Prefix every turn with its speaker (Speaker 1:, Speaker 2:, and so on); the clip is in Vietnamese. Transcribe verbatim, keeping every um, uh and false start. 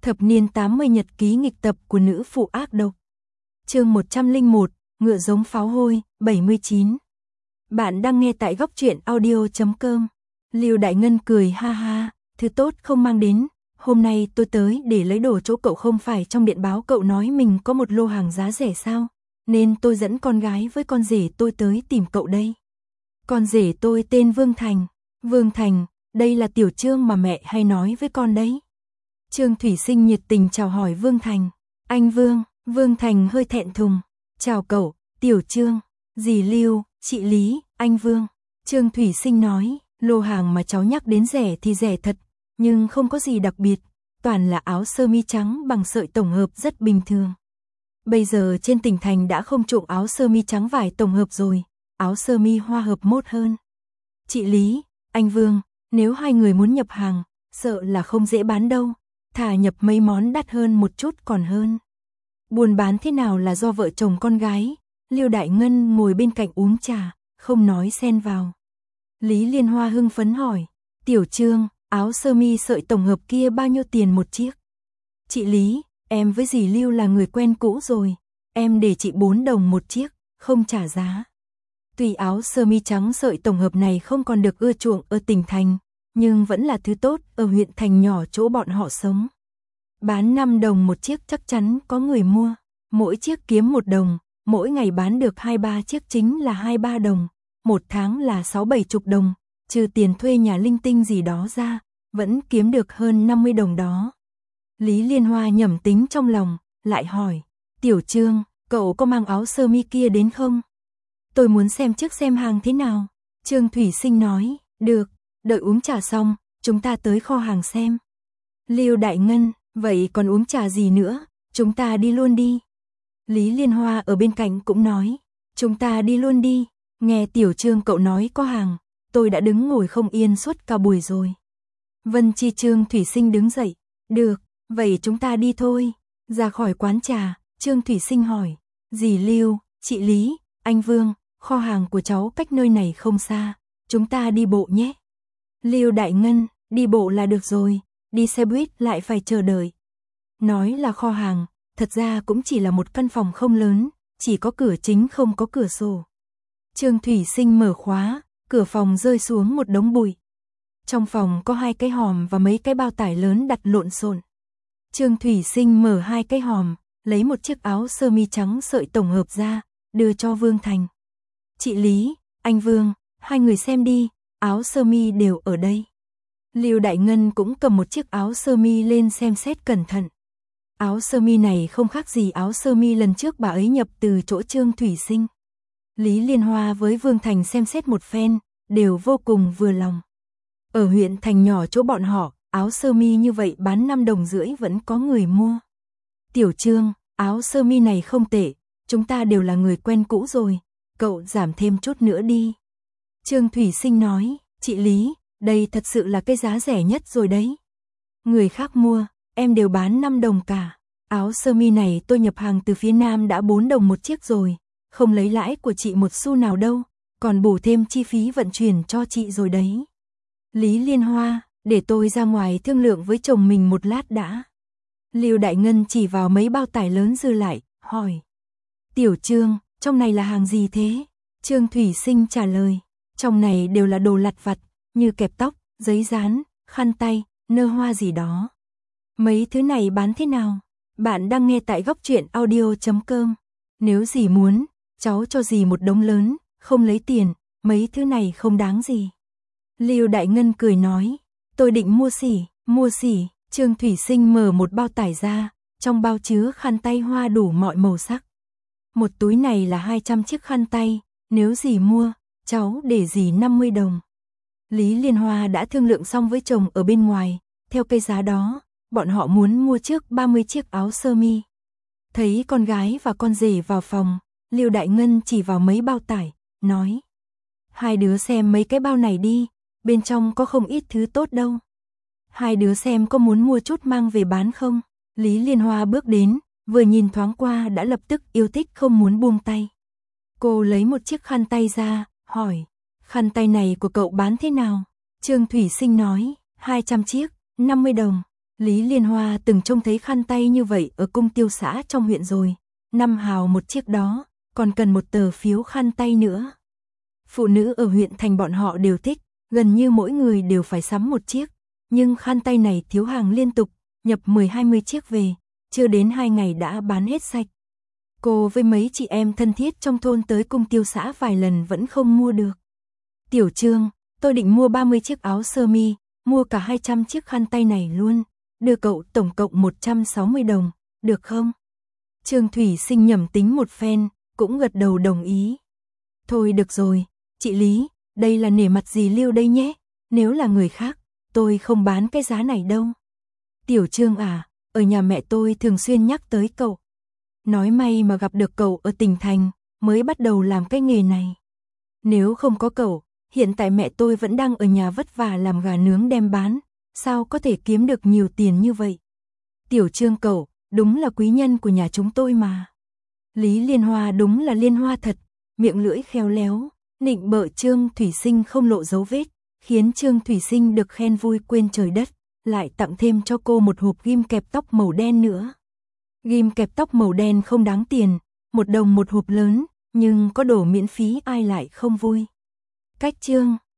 Speaker 1: Thập niên tám mươi nhật ký nghịch tập của nữ phụ ác độc. Chương một trăm lẻ một, ngựa giống pháo hôi, bảy mươi chín. Bạn đang nghe tại góc truyện audio chấm com. Lưu Đại Ngân cười ha ha, thứ tốt không mang đến, hôm nay tôi tới để lấy đồ chỗ cậu, không phải trong điện báo cậu nói mình có một lô hàng giá rẻ sao, nên tôi dẫn con gái với con rể tôi tới tìm cậu đây. Con rể tôi tên Vương Thành. Vương Thành, đây là Tiểu Trương mà mẹ hay nói với con đấy. Trương Thủy Sinh nhiệt tình chào hỏi Vương Thành. Anh Vương. Vương Thành hơi thẹn thùng. Chào cậu, Tiểu Trương. Dì Lưu, chị Lý, anh Vương. Trương Thủy Sinh nói, lô hàng mà cháu nhắc đến rẻ thì rẻ thật, nhưng không có gì đặc biệt, toàn là áo sơ mi trắng bằng sợi tổng hợp rất bình thường. Bây giờ trên tỉnh thành đã không chuộng áo sơ mi trắng vải tổng hợp rồi, áo sơ mi hoa hợp mốt hơn. Chị Lý, anh Vương, nếu hai người muốn nhập hàng, sợ là không dễ bán đâu, thà nhập mấy món đắt hơn một chút còn hơn. Buôn bán thế nào là do vợ chồng con gái. Lưu Đại Ngân ngồi bên cạnh uống trà, không nói xen vào. Lý Liên Hoa hưng phấn hỏi, Tiểu Trương, áo sơ mi sợi tổng hợp kia bao nhiêu tiền một chiếc? Chị Lý, em với dì Lưu là người quen cũ rồi, em để chị bốn đồng một chiếc, không trả giá. Tuy áo sơ mi trắng sợi tổng hợp này không còn được ưa chuộng ở tỉnh thành, nhưng vẫn là thứ tốt ở huyện thành nhỏ chỗ bọn họ sống. Bán năm đồng một chiếc chắc chắn có người mua, mỗi chiếc kiếm một đồng, mỗi ngày bán được hai ba chiếc chính là hai ba đồng, một tháng là sáu bảy chục đồng, trừ tiền thuê nhà linh tinh gì đó ra, vẫn kiếm được hơn năm mươi đồng đó. Lý Liên Hoa nhẩm tính trong lòng, lại hỏi, Tiểu Trương, cậu có mang áo sơ mi kia đến không? Tôi muốn xem trước xem hàng thế nào. Trương Thủy Sinh nói, được, đợi uống trà xong, chúng ta tới kho hàng xem. Lưu Đại Ngân, vậy còn uống trà gì nữa, chúng ta đi luôn đi. Lý Liên Hoa ở bên cạnh cũng nói, chúng ta đi luôn đi, nghe Tiểu Trương cậu nói có hàng, tôi đã đứng ngồi không yên suốt cả buổi rồi. Vân Chi Trương Thủy Sinh đứng dậy, được, vậy chúng ta đi thôi. Ra khỏi quán trà, Trương Thủy Sinh hỏi, dì Lưu, chị Lý, anh Vương, kho hàng của cháu cách nơi này không xa, chúng ta đi bộ nhé. Lưu Đại Ngân, đi bộ là được rồi, đi xe buýt lại phải chờ đợi. Nói là kho hàng, thật ra cũng chỉ là một căn phòng không lớn, chỉ có cửa chính không có cửa sổ. Trương Thủy Sinh mở khóa, cửa phòng rơi xuống một đống bụi. Trong phòng có hai cái hòm và mấy cái bao tải lớn đặt lộn xộn. Trương Thủy Sinh mở hai cái hòm, lấy một chiếc áo sơ mi trắng sợi tổng hợp ra, đưa cho Vương Thành. Chị Lý, anh Vương, hai người xem đi, áo sơ mi đều ở đây. Lưu Đại Ngân cũng cầm một chiếc áo sơ mi lên xem xét cẩn thận. Áo sơ mi này không khác gì áo sơ mi lần trước bà ấy nhập từ chỗ Trương Thủy Sinh. Lý Liên Hoa với Vương Thành xem xét một phen, đều vô cùng vừa lòng. Ở huyện thành nhỏ chỗ bọn họ, áo sơ mi như vậy bán năm đồng rưỡi vẫn có người mua. Tiểu Trương, áo sơ mi này không tệ, chúng ta đều là người quen cũ rồi, cậu giảm thêm chút nữa đi. Trương Thủy Sinh nói, chị Lý, đây thật sự là cái giá rẻ nhất rồi đấy. Người khác mua, em đều bán năm đồng cả. Áo sơ mi này tôi nhập hàng từ phía Nam đã bốn đồng một chiếc rồi, không lấy lãi của chị một xu nào đâu, còn bù thêm chi phí vận chuyển cho chị rồi đấy. Lý Liên Hoa, để tôi ra ngoài thương lượng với chồng mình một lát đã. Lưu Đại Ngân chỉ vào mấy bao tải lớn dư lại, hỏi. Tiểu Trương, trong này là hàng gì thế? Trương Thủy Sinh trả lời, trong này đều là đồ lặt vặt, như kẹp tóc, giấy dán, khăn tay, nơ hoa gì đó. Mấy thứ này bán thế nào? Bạn đang nghe tại góc truyện audio chấm com. Nếu dì muốn, cháu cho dì một đống lớn, không lấy tiền, mấy thứ này không đáng gì. Lưu Đại Ngân cười nói, tôi định mua xỉ, mua xỉ. Trương Thủy Sinh mở một bao tải ra, trong bao chứa khăn tay hoa đủ mọi màu sắc. Một túi này là hai trăm chiếc khăn tay, nếu dì mua, cháu để dì năm mươi đồng. Lý Liên Hoa đã thương lượng xong với chồng ở bên ngoài, theo cái giá đó, bọn họ muốn mua trước ba mươi chiếc áo sơ mi. Thấy con gái và con rể vào phòng, Lưu Đại Ngân chỉ vào mấy bao tải, nói. Hai đứa xem mấy cái bao này đi, bên trong có không ít thứ tốt đâu. Hai đứa xem có muốn mua chút mang về bán không? Lý Liên Hoa bước đến, vừa nhìn thoáng qua đã lập tức yêu thích không muốn buông tay. Cô lấy một chiếc khăn tay ra, hỏi, khăn tay này của cậu bán thế nào? Trương Thủy Sinh nói, hai trăm chiếc, năm mươi đồng. Lý Liên Hoa từng trông thấy khăn tay như vậy ở cung tiêu xã trong huyện rồi, năm hào một chiếc đó, còn cần một tờ phiếu khăn tay nữa. Phụ nữ ở huyện thành bọn họ đều thích, gần như mỗi người đều phải sắm một chiếc, nhưng khăn tay này thiếu hàng liên tục, nhập mười hai mươi chiếc về, chưa đến hai ngày đã bán hết sạch. Cô với mấy chị em thân thiết trong thôn tới cung tiêu xã vài lần vẫn không mua được. Tiểu Trương, tôi định mua ba mươi chiếc áo sơ mi, mua cả hai trăm chiếc khăn tay này luôn, đưa cậu tổng cộng một trăm sáu mươi đồng, được không? Trương Thủy Sinh nhẩm tính một phen, cũng gật đầu đồng ý. Thôi được rồi, chị Lý, đây là nể mặt dì Lưu đây nhé, nếu là người khác, tôi không bán cái giá này đâu. Tiểu Trương à, ở nhà mẹ tôi thường xuyên nhắc tới cậu. Nói may mà gặp được cậu ở tỉnh thành, mới bắt đầu làm cái nghề này. Nếu không có cậu, hiện tại mẹ tôi vẫn đang ở nhà vất vả làm gà nướng đem bán, sao có thể kiếm được nhiều tiền như vậy. Tiểu Trương cậu, đúng là quý nhân của nhà chúng tôi mà. Lý Liên Hoa đúng là liên hoa thật, miệng lưỡi khéo léo, nịnh bợ Trương Thủy Sinh không lộ dấu vết, khiến Trương Thủy Sinh được khen vui quên trời đất, lại tặng thêm cho cô một hộp ghim kẹp tóc màu đen nữa. Ghim kẹp tóc màu đen không đáng tiền, một đồng một hộp lớn, nhưng có đổ miễn phí ai lại không vui. Cách Trương